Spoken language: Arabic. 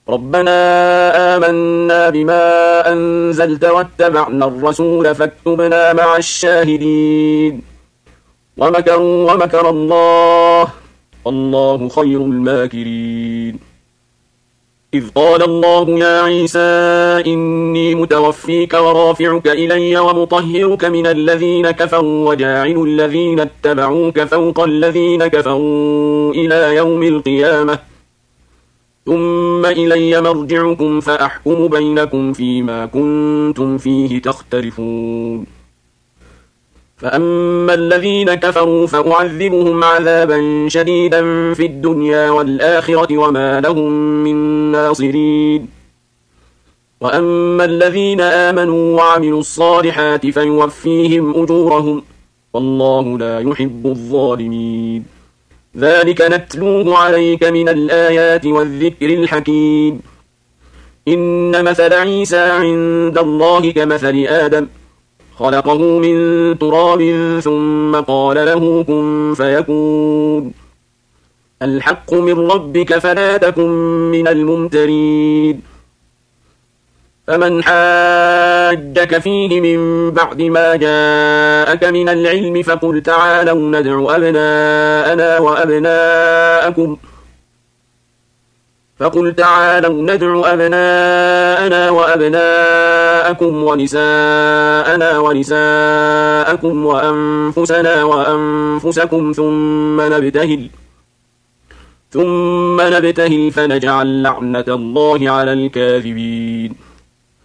ربنا آمنا بما أنزلت واتبعنا الرسول فاكتبنا مع الشاهدين ومكروا ومكر الله والله خير الماكرين إذ قال الله يا عيسى إني متوفيك ورافعك إلي ومطهرك من الذين كفروا وجاعل الذين اتبعوك فوق الذين كفروا إلى يوم القيامة ثم إلي مرجعكم فأحكم بينكم فيما كنتم فيه تختلفون فأما الذين كفروا فأعذبهم عذابا شديدا في الدنيا والآخرة وما لهم من ناصرين وأما الذين آمنوا وعملوا الصالحات فيوفيهم أجورهم والله لا يحب الظالمين ذلك نتلوه عليك من الآيات والذكر الحكيم إن مثل عيسى عند الله كمثل آدم خلقه من تراب ثم قال له كن فيكون الحق من ربك فلا تكن من الممترين فمن حاجك فيه من بعد ما جاءك من العلم فقل تعالوا ندع أبناءنا وأبناءكم ونساءنا ونساءكم وأنفسنا وأنفسكم ثم نبتهل فنجعل لعنة الله على الكاذبين